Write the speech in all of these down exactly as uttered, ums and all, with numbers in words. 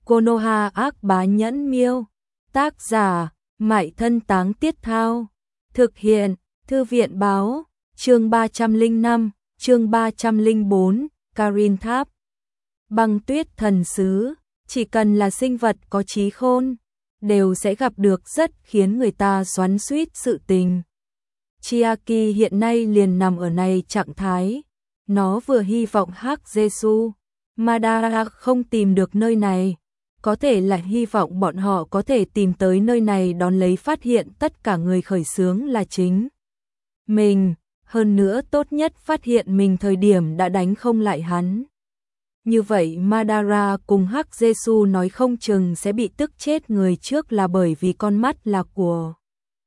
Konoha ác bá nhẫn miêu. Tác giả, Mại Thân Táng Tiết Thao. Thực hiện, Thư viện báo, chương ba trăm lẻ năm, chương ba trăm lẻ bốn, Karin Tháp. Băng tuyết thần sứ, chỉ cần là sinh vật có trí khôn, đều sẽ gặp được rất khiến người ta xoắn xuýt sự tình. Chiaki hiện nay liền nằm ở này trạng thái. Nó vừa hy vọng Hắc Jesu, Madara không tìm được nơi này. Có thể là hy vọng bọn họ có thể tìm tới nơi này đón lấy phát hiện tất cả người khởi xướng là chính mình. Hơn nữa tốt nhất phát hiện mình thời điểm đã đánh không lại hắn. Như vậy Madara cùng Hắc Jesu nói không chừng sẽ bị tức chết, người trước là bởi vì con mắt là của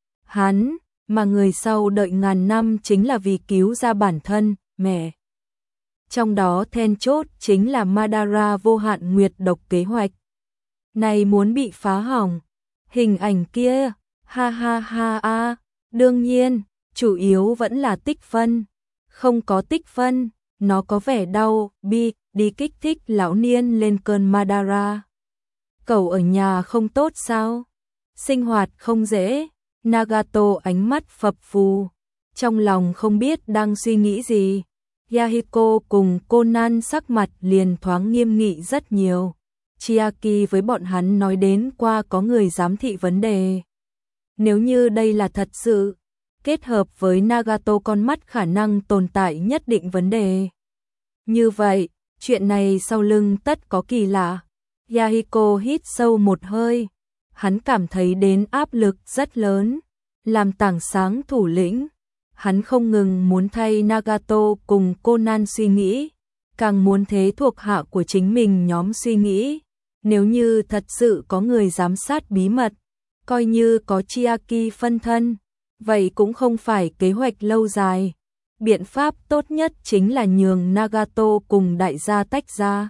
hắn, mà người sau đợi ngàn năm chính là vì cứu ra bản thân, mẹ. Trong đó then chốt chính là Madara vô hạn nguyệt độc kế hoạch này muốn bị phá hỏng. Hình ảnh kia, ha ha ha a, đương nhiên, chủ yếu vẫn là tích phân. Không có tích phân, nó có vẻ đau, bi, đi kích thích lão niên lên cơn Madara. Cậu ở nhà không tốt sao? Sinh hoạt không dễ. Nagato ánh mắt phập phù, trong lòng không biết đang suy nghĩ gì. Yahiko cùng Conan sắc mặt liền thoáng nghiêm nghị rất nhiều. Chiaki với bọn hắn nói đến qua có người giám thị vấn đề. Nếu như đây là thật sự, kết hợp với Nagato con mắt khả năng tồn tại nhất định vấn đề. Như vậy, chuyện này sau lưng tất có kỳ lạ. Yahiko hít sâu một hơi. Hắn cảm thấy đến áp lực rất lớn. Làm tảng sáng thủ lĩnh, hắn không ngừng muốn thay Nagato cùng Conan suy nghĩ, càng muốn thế thuộc hạ của chính mình nhóm suy nghĩ. Nếu như thật sự có người giám sát bí mật, coi như có Chiaki phân thân, vậy cũng không phải kế hoạch lâu dài. Biện pháp tốt nhất chính là nhường Nagato cùng đại gia tách ra.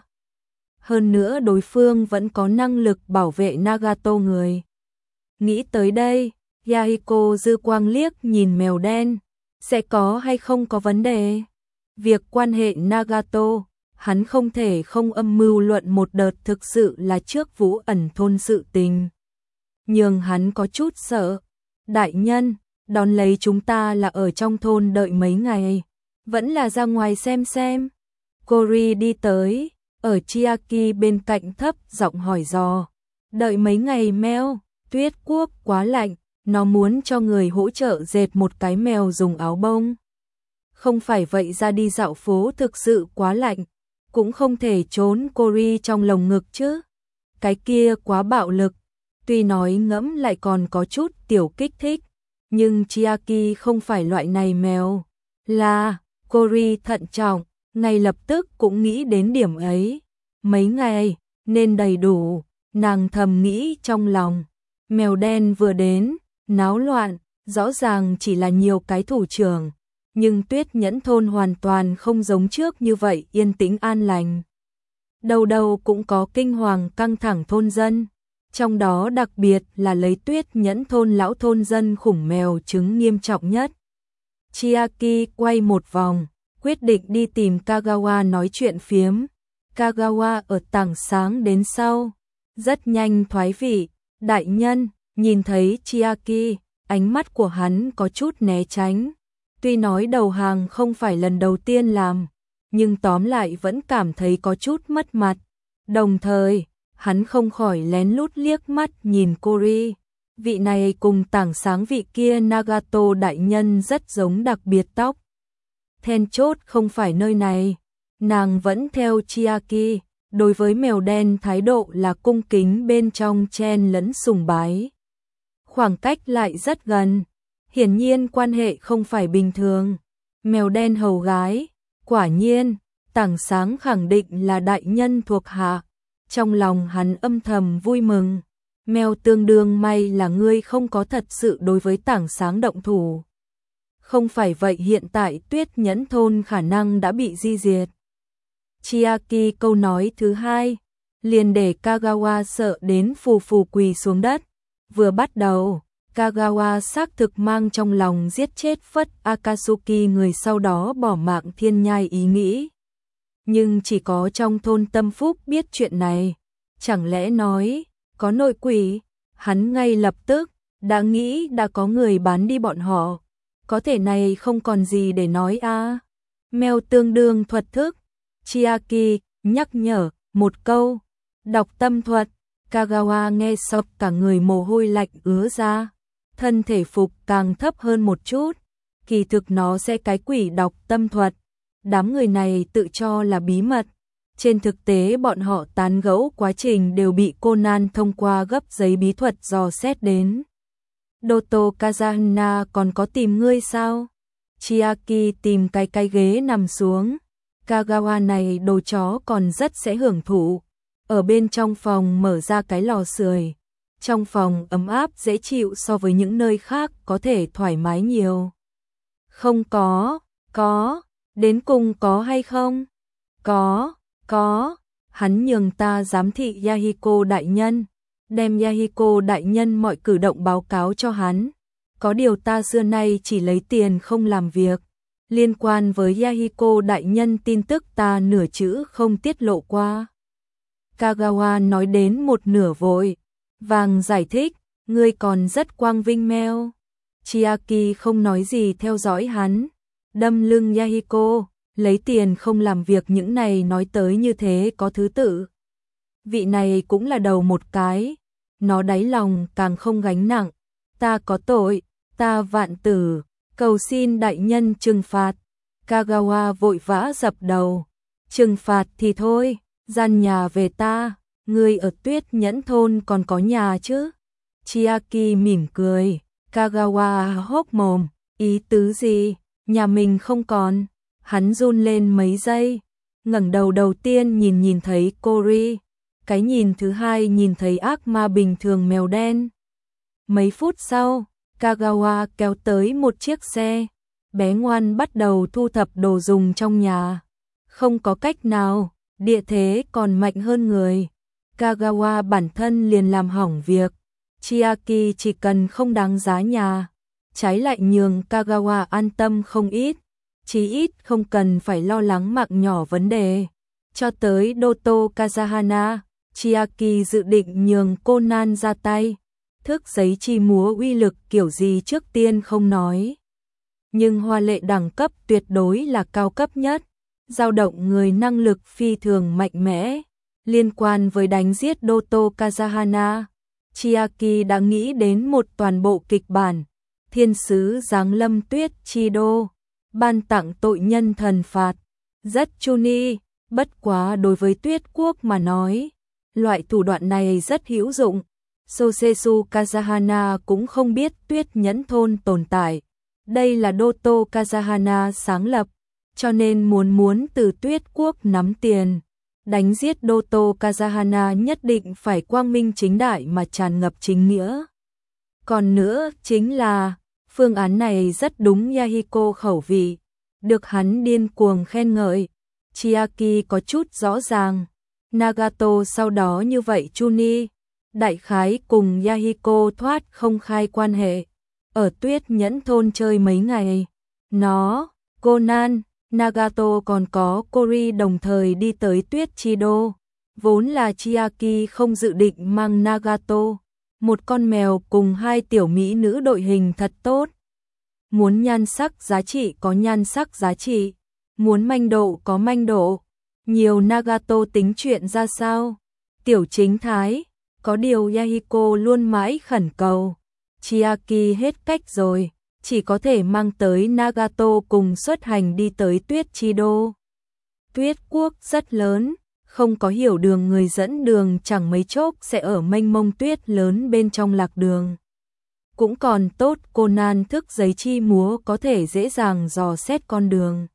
Hơn nữa đối phương vẫn có năng lực bảo vệ Nagato người. Nghĩ tới đây, Yahiko dư quang liếc nhìn mèo đen, sẽ có hay không có vấn đề. Việc quan hệ Nagato, hắn không thể không âm mưu luận một đợt, thực sự là trước Vũ Ẩn thôn sự tình. Nhưng hắn có chút sợ. Đại nhân, đón lấy chúng ta là ở trong thôn đợi mấy ngày, vẫn là ra ngoài xem xem. Cory đi tới, ở Chiaki bên cạnh thấp giọng hỏi dò. Đợi mấy ngày mèo, tuyết quốc quá lạnh, nó muốn cho người hỗ trợ dệt một cái mèo dùng áo bông. Không phải vậy ra đi dạo phố thực sự quá lạnh, cũng không thể trốn Cory trong lồng ngực chứ. Cái kia quá bạo lực, tuy nói ngẫm lại còn có chút tiểu kích thích, nhưng Chiaki không phải loại này mèo. Là, Cory thận trọng, ngay lập tức cũng nghĩ đến điểm ấy. Mấy ngày, nên đầy đủ, nàng thầm nghĩ trong lòng. Mèo đen vừa đến, náo loạn, rõ ràng chỉ là nhiều cái thủ trưởng. Nhưng Tuyết Nhẫn thôn hoàn toàn không giống trước như vậy yên tĩnh an lành. Đầu đầu cũng có kinh hoàng căng thẳng thôn dân. Trong đó đặc biệt là lấy Tuyết Nhẫn thôn lão thôn dân khủng mèo chứng nghiêm trọng nhất. Chiaki quay một vòng, quyết định đi tìm Kagawa nói chuyện phiếm. Kagawa ở tảng sáng đến sau, rất nhanh thoái vị. Đại nhân, nhìn thấy Chiaki, ánh mắt của hắn có chút né tránh. Tuy nói đầu hàng không phải lần đầu tiên làm, nhưng tóm lại vẫn cảm thấy có chút mất mặt. Đồng thời, hắn không khỏi lén lút liếc mắt nhìn Cory. Vị này cùng tảng sáng vị kia Nagato đại nhân rất giống, đặc biệt tóc. Then chốt không phải nơi này. Nàng vẫn theo Chiaki, đối với mèo đen thái độ là cung kính bên trong chen lẫn sùng bái. Khoảng cách lại rất gần. Hiển nhiên quan hệ không phải bình thường. Mèo đen hầu gái, quả nhiên, tảng sáng khẳng định là đại nhân thuộc hạ. Trong lòng hắn âm thầm vui mừng. Mèo tương đương may là ngươi không có thật sự đối với tảng sáng động thủ. Không phải vậy hiện tại Tuyết Nhẫn thôn khả năng đã bị di diệt. Chiaki câu nói thứ hai, liền để Kagawa sợ đến phù phù quỳ xuống đất. Vừa bắt đầu, Kagawa xác thực mang trong lòng giết chết Phất Akatsuki người sau đó bỏ mạng thiên nhai ý nghĩ. Nhưng chỉ có trong thôn Tâm Phúc biết chuyện này. chẳng lẽ nói, có nội quỷ, hắn ngay lập tức, đã nghĩ đã có người bán đi bọn họ, có thể này không còn gì để nói a. À. Mèo tương đương thuật thức, Chiaki nhắc nhở, một câu, đọc tâm thuật, Kagawa nghe sộc cả người mồ hôi lạnh ứa ra, thân thể phục càng thấp hơn một chút, kỳ thực nó sẽ cái quỷ đọc tâm thuật, đám người này tự cho là bí mật, trên thực tế bọn họ tán gẫu quá trình đều bị Conan thông qua gấp giấy bí thuật dò xét đến. Doto Kazahana còn có tìm ngươi sao? Chiaki tìm cái cái ghế nằm xuống, Kagawa này đồ chó còn rất sẽ hưởng thụ, ở bên trong phòng mở ra cái lò sưởi. Trong phòng ấm áp dễ chịu so với những nơi khác có thể thoải mái nhiều. Không có, có, đến cùng có hay không? Có, có, hắn nhường ta giám thị Yahiko đại nhân, đem Yahiko đại nhân mọi cử động báo cáo cho hắn. Có điều ta xưa nay chỉ lấy tiền không làm việc. Liên quan với Yahiko đại nhân tin tức ta nửa chữ không tiết lộ qua. Kagawa nói đến một nửa vội vàng giải thích, ngươi còn rất quang vinh meo. Chiaki không nói gì theo dõi hắn, đâm lưng Yahiko, lấy tiền không làm việc những này nói tới như thế có thứ tự. Vị này cũng là đầu một cái, nó đáy lòng càng không gánh nặng, ta có tội, ta vạn tử, cầu xin đại nhân trừng phạt. Kagawa vội vã dập đầu, trừng phạt thì thôi, gian nhà về ta. Người ở Tuyết Nhẫn thôn còn có nhà chứ? Chiaki mỉm cười, Kagawa hốc mồm, ý tứ gì? Nhà mình không còn. Hắn run lên mấy giây, ngẩng đầu đầu tiên nhìn nhìn thấy Cory, cái nhìn thứ hai nhìn thấy ác ma bình thường mèo đen. Mấy phút sau, Kagawa kéo tới một chiếc xe, bé ngoan bắt đầu thu thập đồ dùng trong nhà. Không có cách nào, địa thế còn mạnh hơn người. Kagawa bản thân liền làm hỏng việc, Chiaki chỉ cần không đáng giá nhà, trái lại nhường Kagawa an tâm không ít, chí ít không cần phải lo lắng mạng nhỏ vấn đề. Cho tới Doto Kazahana, Chiaki dự định nhường Conan ra tay, thức giấy chi múa uy lực kiểu gì trước tiên không nói. Nhưng hoa lệ đẳng cấp tuyệt đối là cao cấp nhất, dao động người năng lực phi thường mạnh mẽ. Liên quan với đánh giết Doto Kazahana, Chiaki đã nghĩ đến một toàn bộ kịch bản, thiên sứ giáng lâm Tuyết Chi Đô, ban tặng tội nhân thần phạt, rất chuni, bất quá đối với Tuyết Quốc mà nói, loại thủ đoạn này rất hữu dụng. Sosesu Kazahana cũng không biết Tuyết Nhẫn thôn tồn tại, đây là Doto Kazahana sáng lập, cho nên muốn muốn từ Tuyết Quốc nắm tiền. Đánh giết Doto Kazahana nhất định phải quang minh chính đại mà tràn ngập chính nghĩa. Còn nữa chính là, phương án này rất đúng Yahiko khẩu vị, được hắn điên cuồng khen ngợi. Chiaki có chút rõ ràng, Nagato sau đó như vậy Chuni, đại khái cùng Yahiko thoát không khai quan hệ, ở Tuyết Nhẫn thôn chơi mấy ngày. Nó, Conan, Nagato còn có Cory đồng thời đi tới Tuyết Chi Đô, vốn là Chiaki không dự định mang Nagato, một con mèo cùng hai tiểu mỹ nữ đội hình thật tốt. Muốn nhan sắc giá trị có nhan sắc giá trị, muốn manh độ có manh độ, nhiều Nagato tính chuyện ra sao? Tiểu chính thái, có điều Yahiko luôn mãi khẩn cầu, Chiaki hết cách rồi. Chỉ có thể mang tới Nagato cùng xuất hành đi tới Tuyết Chi Đô. Tuyết Quốc rất lớn, không có hiểu đường người dẫn đường chẳng mấy chốc sẽ ở mênh mông tuyết lớn bên trong lạc đường. Cũng còn tốt Conan thức giấy chi múa có thể dễ dàng dò xét con đường.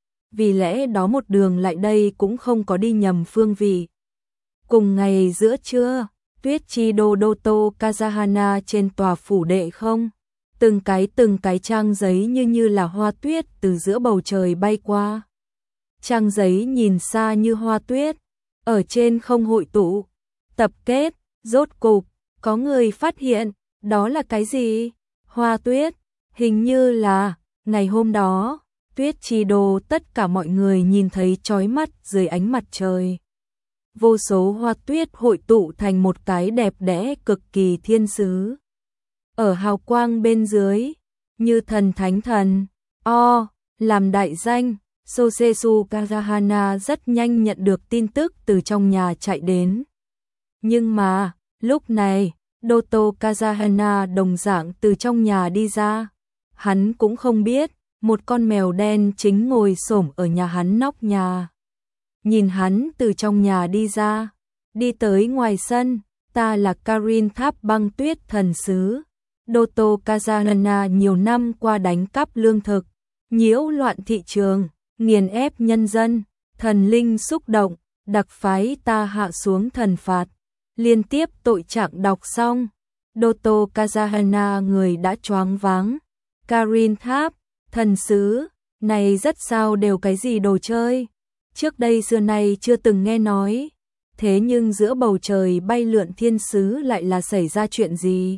Vì lẽ đó một đường lại đây cũng không có đi nhầm phương vị. Cùng ngày giữa trưa, Tuyết Chi Đô Doto Kazahana trên tòa phủ đệ không? Từng cái từng cái trang giấy như như là hoa tuyết từ giữa bầu trời bay qua. Trang giấy nhìn xa như hoa tuyết, ở trên không hội tụ, tập kết, rốt cục, có người phát hiện, đó là cái gì? Hoa tuyết, hình như là, ngày hôm đó, Tuyết Chi Đô tất cả mọi người nhìn thấy chói mắt dưới ánh mặt trời. vô số hoa tuyết hội tụ thành một cái đẹp đẽ cực kỳ thiên sứ. Ở hào quang bên dưới, như thần thánh thần, o, làm đại danh, Sosesu Kazahana rất nhanh nhận được tin tức từ trong nhà chạy đến. Nhưng mà, lúc này, Doto Kazahana đồng dạng từ trong nhà đi ra. Hắn cũng không biết, một con mèo đen chính ngồi xổm ở nhà hắn nóc nhà. Nhìn hắn từ trong nhà đi ra, đi tới ngoài sân, ta là Karin Tháp Băng Tuyết thần sứ. Doto Kazahana nhiều năm qua đánh cắp lương thực, nhiễu loạn thị trường, nghiền ép nhân dân, thần linh xúc động, đặc phái ta hạ xuống thần phạt. Liên tiếp tội trạng đọc xong, Doto Kazahana người đã choáng váng. Karin Tháp, thần sứ, này rất sao đều cái gì đồ chơi. Trước đây xưa nay chưa từng nghe nói. Thế nhưng giữa bầu trời bay lượn thiên sứ lại là xảy ra chuyện gì?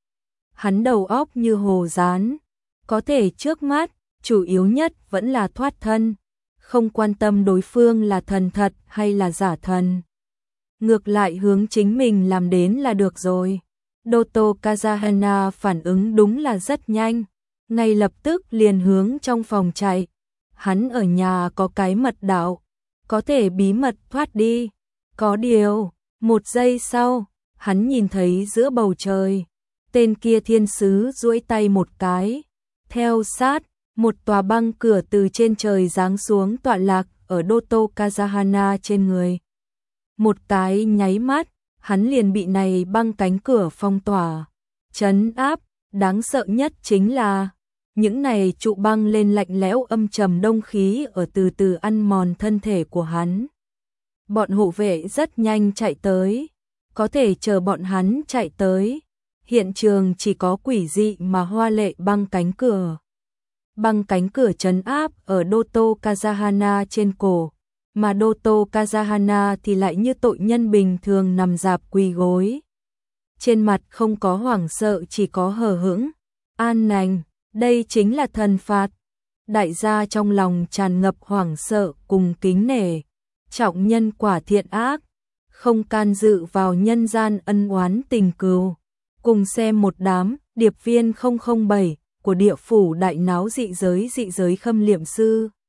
Hắn đầu óc như hồ dán. Có thể trước mắt, chủ yếu nhất vẫn là thoát thân. Không quan tâm đối phương là thần thật hay là giả thần. Ngược lại hướng chính mình làm đến là được rồi. Doto Kazahana phản ứng đúng là rất nhanh. Ngay lập tức liền hướng trong phòng chạy. Hắn ở nhà có cái mật đạo, có thể bí mật thoát đi. Có điều, một giây sau, hắn nhìn thấy giữa bầu trời, tên kia thiên sứ duỗi tay một cái. Theo sát, một tòa băng cửa từ trên trời giáng xuống tọa lạc ở Doto Kazahana trên người. Một cái nháy mắt, hắn liền bị này băng cánh cửa phong tỏa, trấn áp. Đáng sợ nhất chính là những này trụ băng lên lạnh lẽo âm trầm đông khí ở từ từ ăn mòn thân thể của hắn. Bọn hộ vệ rất nhanh chạy tới, có thể chờ bọn hắn chạy tới, hiện trường chỉ có quỷ dị mà hoa lệ băng cánh cửa. Băng cánh cửa trấn áp ở Doto Kazahana trên cổ, mà Doto Kazahana thì lại như tội nhân bình thường nằm rạp quỳ gối. Trên mặt không có hoảng sợ, chỉ có hờ hững, an nành. Đây chính là thần phạt. Đại gia trong lòng tràn ngập hoảng sợ cùng kính nể. Trọng nhân quả thiện ác, không can dự vào nhân gian ân oán tình cừu. Cùng xem một đám điệp viên không không bảy của địa phủ đại náo dị giới dị giới khâm liệm sư.